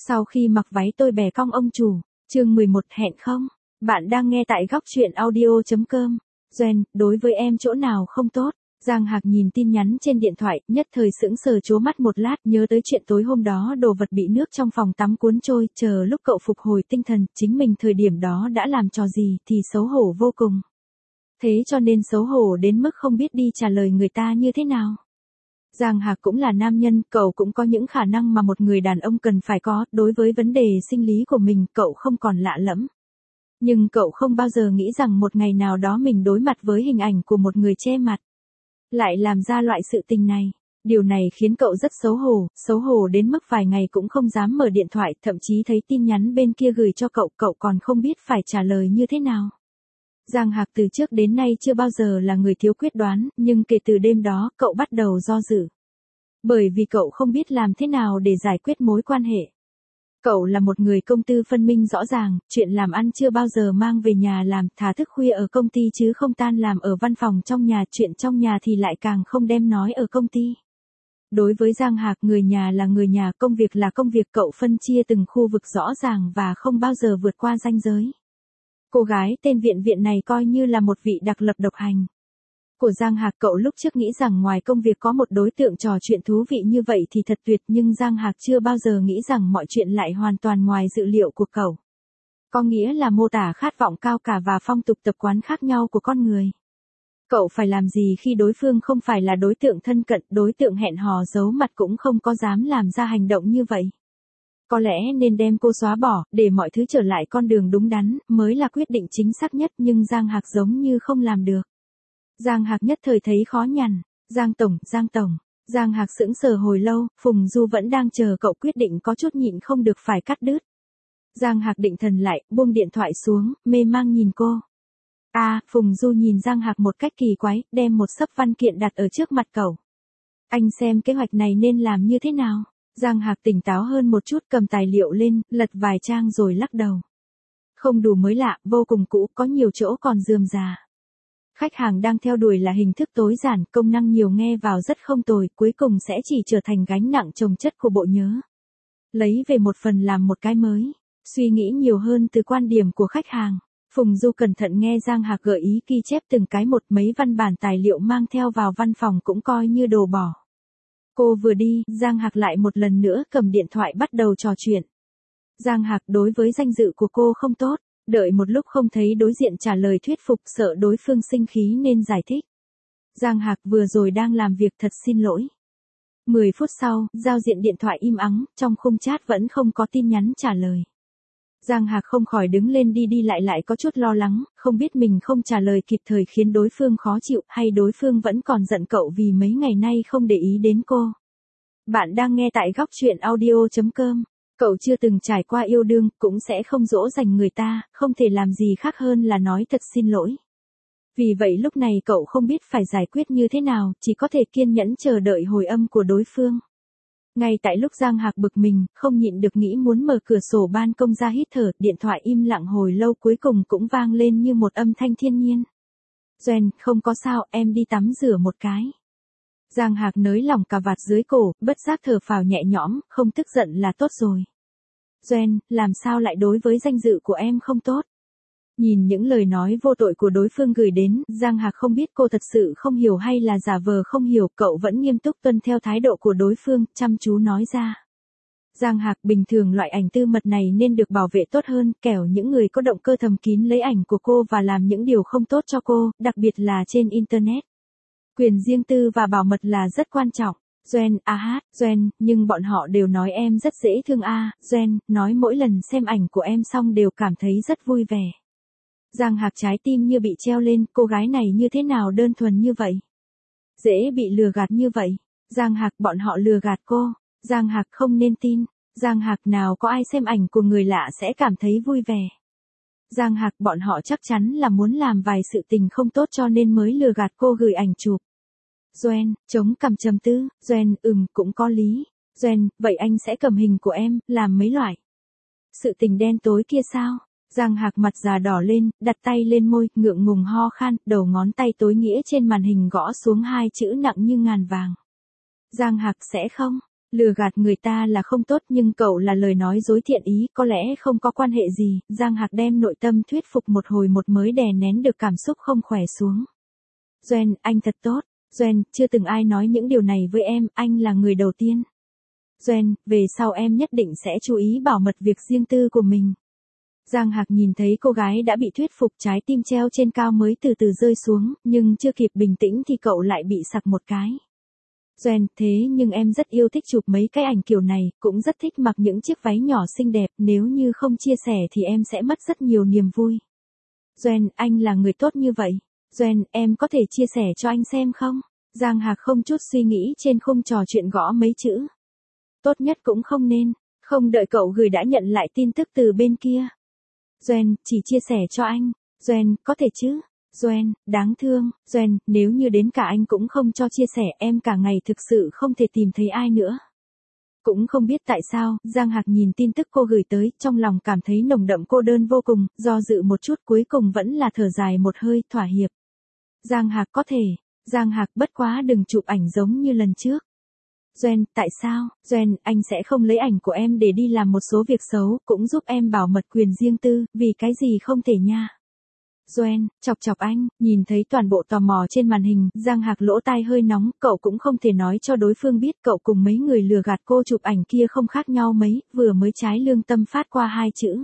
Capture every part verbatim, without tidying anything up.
Sau khi mặc váy tôi bẻ cong ông chủ, chương mười một hẹn không? Bạn đang nghe tại góc truyện audio chấm com. Doan, đối với em chỗ nào không tốt? Giang Hạc nhìn tin nhắn trên điện thoại, nhất thời sững sờ trố mắt một lát, nhớ tới chuyện tối hôm đó đồ vật bị nước trong phòng tắm cuốn trôi, chờ lúc cậu phục hồi tinh thần, chính mình thời điểm đó đã làm trò gì thì xấu hổ vô cùng. Thế cho nên xấu hổ đến mức không biết đi trả lời người ta như thế nào. Giang Hạc cũng là nam nhân, cậu cũng có những khả năng mà một người đàn ông cần phải có, đối với vấn đề sinh lý của mình, cậu không còn lạ lẫm. Nhưng cậu không bao giờ nghĩ rằng một ngày nào đó mình đối mặt với hình ảnh của một người che mặt, lại làm ra loại sự tình này. Điều này khiến cậu rất xấu hổ, xấu hổ đến mức vài ngày cũng không dám mở điện thoại, thậm chí thấy tin nhắn bên kia gửi cho cậu, cậu còn không biết phải trả lời như thế nào. Giang Hạc từ trước đến nay chưa bao giờ là người thiếu quyết đoán, nhưng kể từ đêm đó, cậu bắt đầu do dự. Bởi vì cậu không biết làm thế nào để giải quyết mối quan hệ. Cậu là một người công tư phân minh rõ ràng, chuyện làm ăn chưa bao giờ mang về nhà làm, thà thức khuya ở công ty chứ không tan làm ở văn phòng trong nhà, chuyện trong nhà thì lại càng không đem nói ở công ty. Đối với Giang Hạc, người nhà là người nhà, công việc là công việc, cậu phân chia từng khu vực rõ ràng và không bao giờ vượt qua ranh giới. Cô gái tên Viện Viện này coi như là một vị đặc lập độc hành của Giang Hạc. Cậu lúc trước nghĩ rằng ngoài công việc có một đối tượng trò chuyện thú vị như vậy thì thật tuyệt, nhưng Giang Hạc chưa bao giờ nghĩ rằng mọi chuyện lại hoàn toàn ngoài dự liệu của cậu. Có nghĩa là mô tả khát vọng cao cả và phong tục tập quán khác nhau của con người. Cậu phải làm gì khi đối phương không phải là đối tượng thân cận, đối tượng hẹn hò giấu mặt cũng không có dám làm ra hành động như vậy. Có lẽ nên đem cô xóa bỏ, để mọi thứ trở lại con đường đúng đắn, mới là quyết định chính xác nhất, nhưng Giang Hạc giống như không làm được. Giang Hạc nhất thời thấy khó nhằn. Giang Tổng, Giang Tổng. Giang Hạc sững sờ hồi lâu, Phùng Du vẫn đang chờ cậu, quyết định có chút nhịn không được phải cắt đứt. Giang Hạc định thần lại, buông điện thoại xuống, mê mang nhìn cô. À, Phùng Du nhìn Giang Hạc một cách kỳ quái, đem một xấp văn kiện đặt ở trước mặt cậu. Anh xem kế hoạch này nên làm như thế nào? Giang Hạc tỉnh táo hơn một chút, cầm tài liệu lên, lật vài trang rồi lắc đầu. Không đủ mới lạ, vô cùng cũ, có nhiều chỗ còn rườm rà. Khách hàng đang theo đuổi là hình thức tối giản, công năng nhiều nghe vào rất không tồi, cuối cùng sẽ chỉ trở thành gánh nặng chồng chất của bộ nhớ. Lấy về một phần làm một cái mới. Suy nghĩ nhiều hơn từ quan điểm của khách hàng. Phùng Du cẩn thận nghe Giang Hạc gợi ý, ghi chép từng cái một, mấy văn bản tài liệu mang theo vào văn phòng cũng coi như đồ bỏ. Cô vừa đi, Giang Hạc lại một lần nữa cầm điện thoại bắt đầu trò chuyện. Giang Hạc đối với danh dự của cô không tốt, đợi một lúc không thấy đối diện trả lời thuyết phục, sợ đối phương sinh khí nên giải thích. Giang Hạc vừa rồi đang làm việc, thật xin lỗi. mười phút sau, giao diện điện thoại im ắng, trong khung chat vẫn không có tin nhắn trả lời. Giang Hạc không khỏi đứng lên đi đi lại lại có chút lo lắng, không biết mình không trả lời kịp thời khiến đối phương khó chịu, hay đối phương vẫn còn giận cậu vì mấy ngày nay không để ý đến cô. Bạn đang nghe tại góc truyện audio chấm com. Cậu chưa từng trải qua yêu đương, cũng sẽ không dỗ dành người ta, không thể làm gì khác hơn là nói thật xin lỗi. Vì vậy lúc này cậu không biết phải giải quyết như thế nào, chỉ có thể kiên nhẫn chờ đợi hồi âm của đối phương. Ngay tại lúc Giang Hạc bực mình, không nhịn được nghĩ muốn mở cửa sổ ban công ra hít thở, điện thoại im lặng hồi lâu cuối cùng cũng vang lên như một âm thanh thiên nhiên. Doan, không có sao, em đi tắm rửa một cái. Giang Hạc nới lỏng cà vạt dưới cổ, bất giác thở phào nhẹ nhõm, không tức giận là tốt rồi. Doan, làm sao lại đối với danh dự của em không tốt? Nhìn những lời nói vô tội của đối phương gửi đến, Giang Hạc không biết cô thật sự không hiểu hay là giả vờ không hiểu, cậu vẫn nghiêm túc tuân theo thái độ của đối phương, chăm chú nói ra. Giang Hạc, bình thường loại ảnh tư mật này nên được bảo vệ tốt hơn, kẻo những người có động cơ thầm kín lấy ảnh của cô và làm những điều không tốt cho cô, đặc biệt là trên Internet. Quyền riêng tư và bảo mật là rất quan trọng. Doan, a hát, Doan, nhưng bọn họ đều nói em rất dễ thương a, à, Doan, nói mỗi lần xem ảnh của em xong đều cảm thấy rất vui vẻ. Giang Hạc trái tim như bị treo lên, cô gái này như thế nào đơn thuần như vậy? Dễ bị lừa gạt như vậy. Giang Hạc, bọn họ lừa gạt cô. Giang Hạc, không nên tin. Giang Hạc, nào có ai xem ảnh của người lạ sẽ cảm thấy vui vẻ. Giang Hạc, bọn họ chắc chắn là muốn làm vài sự tình không tốt cho nên mới lừa gạt cô gửi ảnh chụp. Doan, chống cằm trầm tư, Doan, ừm, cũng có lý. Doan, vậy anh sẽ cầm hình của em, làm mấy loại. Sự tình đen tối kia sao? Giang Hạc mặt già đỏ lên, đặt tay lên môi, ngượng ngùng ho khan, đầu ngón tay tối nghĩa trên màn hình gõ xuống hai chữ nặng như ngàn vàng. Giang Hạc, sẽ không? Lừa gạt người ta là không tốt nhưng cậu là lời nói dối thiện ý, có lẽ không có quan hệ gì. Giang Hạc đem nội tâm thuyết phục một hồi một mới đè nén được cảm xúc không khỏe xuống. Doan, anh thật tốt. Doan, chưa từng ai nói những điều này với em, anh là người đầu tiên. Doan, về sau em nhất định sẽ chú ý bảo mật việc riêng tư của mình. Giang Hạc nhìn thấy cô gái đã bị thuyết phục, trái tim treo trên cao mới từ từ rơi xuống, nhưng chưa kịp bình tĩnh thì cậu lại bị sặc một cái. Doan, thế nhưng em rất yêu thích chụp mấy cái ảnh kiểu này, cũng rất thích mặc những chiếc váy nhỏ xinh đẹp, nếu như không chia sẻ thì em sẽ mất rất nhiều niềm vui. Doan, anh là người tốt như vậy. Doan, em có thể chia sẻ cho anh xem không? Giang Hạc không chút suy nghĩ trên khung trò chuyện gõ mấy chữ. Tốt nhất cũng không nên, không đợi cậu gửi đã nhận lại tin tức từ bên kia. Doan, chỉ chia sẻ cho anh. Doan, có thể chứ? Doan, đáng thương. Doan, nếu như đến cả anh cũng không cho chia sẻ, em cả ngày thực sự không thể tìm thấy ai nữa. Cũng không biết tại sao, Giang Hạc nhìn tin tức cô gửi tới, trong lòng cảm thấy nồng đậm cô đơn vô cùng, do dự một chút cuối cùng vẫn là thở dài một hơi, thỏa hiệp. Giang Hạc có thể. Giang Hạc bất quá đừng chụp ảnh giống như lần trước. Doan, tại sao? Doan, anh sẽ không lấy ảnh của em để đi làm một số việc xấu, cũng giúp em bảo mật quyền riêng tư, vì cái gì không thể nha. Doan, chọc chọc anh, nhìn thấy toàn bộ tò mò trên màn hình, Giang Hạc lỗ tai hơi nóng, cậu cũng không thể nói cho đối phương biết cậu cùng mấy người lừa gạt cô chụp ảnh kia không khác nhau mấy, vừa mới trái lương tâm phát qua hai chữ.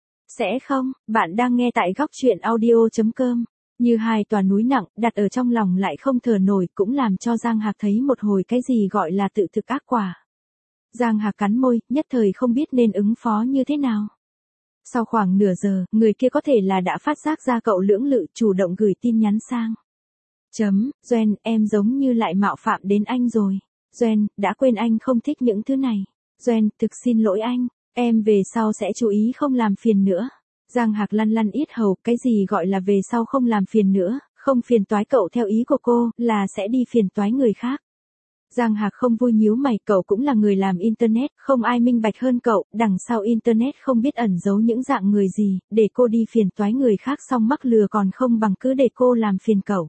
Sẽ không, bạn đang nghe tại góc truyện audio chấm com. Như hai tòa núi nặng, đặt ở trong lòng lại không thở nổi, cũng làm cho Giang Hạc thấy một hồi cái gì gọi là tự thực ác quả. Giang Hạc cắn môi, nhất thời không biết nên ứng phó như thế nào. Sau khoảng nửa giờ, người kia có thể là đã phát giác ra cậu lưỡng lự, chủ động gửi tin nhắn sang. Chấm, Doan, em giống như lại mạo phạm đến anh rồi. Doan, đã quên anh không thích những thứ này. Doan, thực xin lỗi anh, em về sau sẽ chú ý không làm phiền nữa. Giang Hạc lăn lăn yết hầu, cái gì gọi là về sau không làm phiền nữa, không phiền toái cậu theo ý của cô, là sẽ đi phiền toái người khác. Giang Hạc không vui nhíu mày, cậu cũng là người làm Internet, không ai minh bạch hơn cậu, đằng sau Internet không biết ẩn giấu những dạng người gì, để cô đi phiền toái người khác xong mắc lừa còn không bằng cứ để cô làm phiền cậu.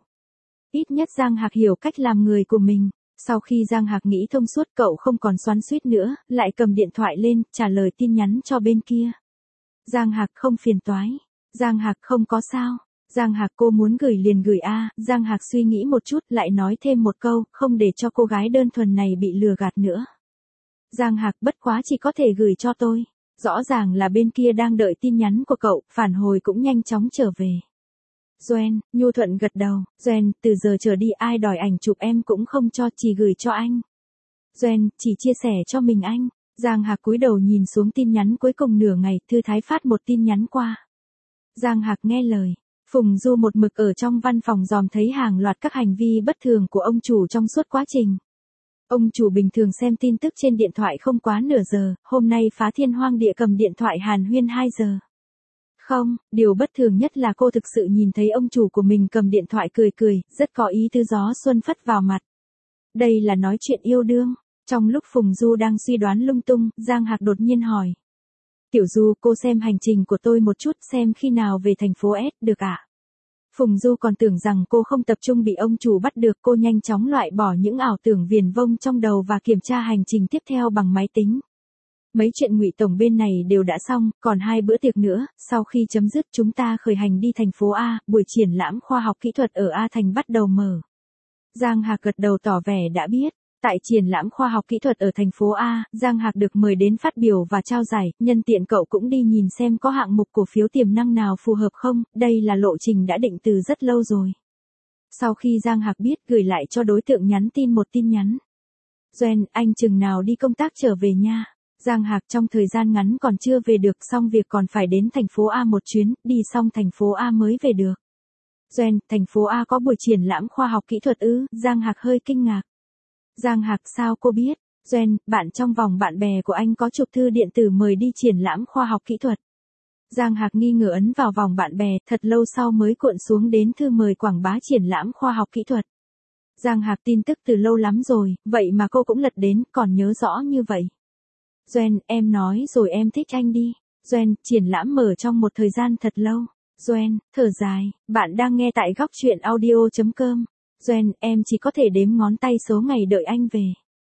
Ít nhất Giang Hạc hiểu cách làm người của mình. Sau khi Giang Hạc nghĩ thông suốt cậu không còn xoắn xuýt nữa, lại cầm điện thoại lên, trả lời tin nhắn cho bên kia. Giang Hạc không phiền toái. Giang Hạc không có sao. Giang Hạc cô muốn gửi liền gửi a. Giang Hạc suy nghĩ một chút lại nói thêm một câu, không để cho cô gái đơn thuần này bị lừa gạt nữa. Giang Hạc bất quá chỉ có thể gửi cho tôi. Rõ ràng là bên kia đang đợi tin nhắn của cậu, phản hồi cũng nhanh chóng trở về. Doan, nhu thuận gật đầu. Doan, từ giờ trở đi ai đòi ảnh chụp em cũng không cho, chỉ gửi cho anh. Doan, chỉ chia sẻ cho mình anh. Giang Hạc cúi đầu nhìn xuống tin nhắn cuối cùng nửa ngày, Thư Thái phát một tin nhắn qua. Giang Hạc nghe lời. Phùng Du một mực ở trong văn phòng dòm thấy hàng loạt các hành vi bất thường của ông chủ trong suốt quá trình. Ông chủ bình thường xem tin tức trên điện thoại không quá nửa giờ, hôm nay phá thiên hoang địa cầm điện thoại hàn huyên hai giờ. Không, điều bất thường nhất là cô thực sự nhìn thấy ông chủ của mình cầm điện thoại cười cười, rất có ý tứ gió xuân phất vào mặt. Đây là nói chuyện yêu đương. Trong lúc Phùng Du đang suy đoán lung tung, Giang Hạc đột nhiên hỏi. Tiểu Du, cô xem hành trình của tôi một chút xem khi nào về thành phố S, được ạ? À? Phùng Du còn tưởng rằng cô không tập trung bị ông chủ bắt được, cô nhanh chóng loại bỏ những ảo tưởng viển vông trong đầu và kiểm tra hành trình tiếp theo bằng máy tính. Mấy chuyện Ngụy tổng bên này đều đã xong, còn hai bữa tiệc nữa, sau khi chấm dứt chúng ta khởi hành đi thành phố A, buổi triển lãm khoa học kỹ thuật ở A Thành bắt đầu mở. Giang Hạc gật đầu tỏ vẻ đã biết. Tại triển lãm khoa học kỹ thuật ở thành phố A, Giang Hạc được mời đến phát biểu và trao giải, nhân tiện cậu cũng đi nhìn xem có hạng mục cổ phiếu tiềm năng nào phù hợp không, đây là lộ trình đã định từ rất lâu rồi. Sau khi Giang Hạc biết, gửi lại cho đối tượng nhắn tin một tin nhắn. Doan, anh chừng nào đi công tác trở về nha. Giang Hạc trong thời gian ngắn còn chưa về được, xong việc còn phải đến thành phố A một chuyến, đi xong thành phố A mới về được. Doan, thành phố A có buổi triển lãm khoa học kỹ thuật ư? Giang Hạc hơi kinh ngạc. Giang Hạc sao cô biết? Doan, bạn trong vòng bạn bè của anh có chụp thư điện tử mời đi triển lãm khoa học kỹ thuật. Giang Hạc nghi ngờ ấn vào vòng bạn bè, thật lâu sau mới cuộn xuống đến thư mời quảng bá triển lãm khoa học kỹ thuật. Giang Hạc tin tức từ lâu lắm rồi, vậy mà cô cũng lật đến, còn nhớ rõ như vậy. Doan, em nói rồi em thích anh đi. Doan, triển lãm mở trong một thời gian thật lâu. Doan, thở dài, bạn đang nghe tại góc truyện audio chấm com. Doan, em chỉ có thể đếm ngón tay số ngày đợi anh về.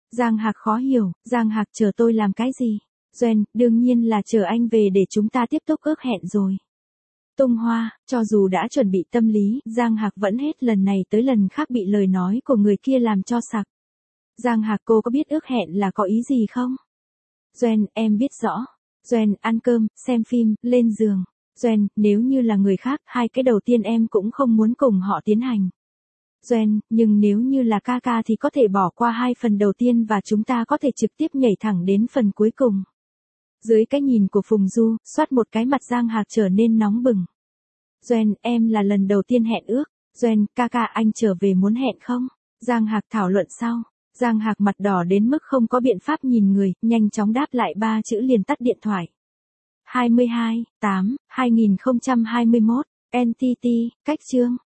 Giang Hạc khó hiểu, Giang Hạc chờ tôi làm cái gì? Doan, đương nhiên là chờ anh về để chúng ta tiếp tục ước hẹn rồi. Tung Hoa, cho dù đã chuẩn bị tâm lý, Giang Hạc vẫn hết lần này tới lần khác bị lời nói của người kia làm cho sặc. Giang Hạc, cô có biết ước hẹn là có ý gì không? Doan, em biết rõ. Doan, ăn cơm, xem phim, lên giường. Doan, nếu như là người khác, hai cái đầu tiên em cũng không muốn cùng họ tiến hành. Doan, nhưng nếu như là ca ca thì có thể bỏ qua hai phần đầu tiên và chúng ta có thể trực tiếp nhảy thẳng đến phần cuối cùng. Dưới cái nhìn của Phùng Du, xoát một cái mặt Giang Hạc trở nên nóng bừng. Doan, em là lần đầu tiên hẹn ước. Doan, ca ca anh trở về muốn hẹn không? Giang Hạc thảo luận sau. Giang Hạc mặt đỏ đến mức không có biện pháp nhìn người, nhanh chóng đáp lại ba chữ liền tắt điện thoại. hai mươi hai, tám, hai nghìn không trăm hai mươi mốt, en tê tê, cách chương.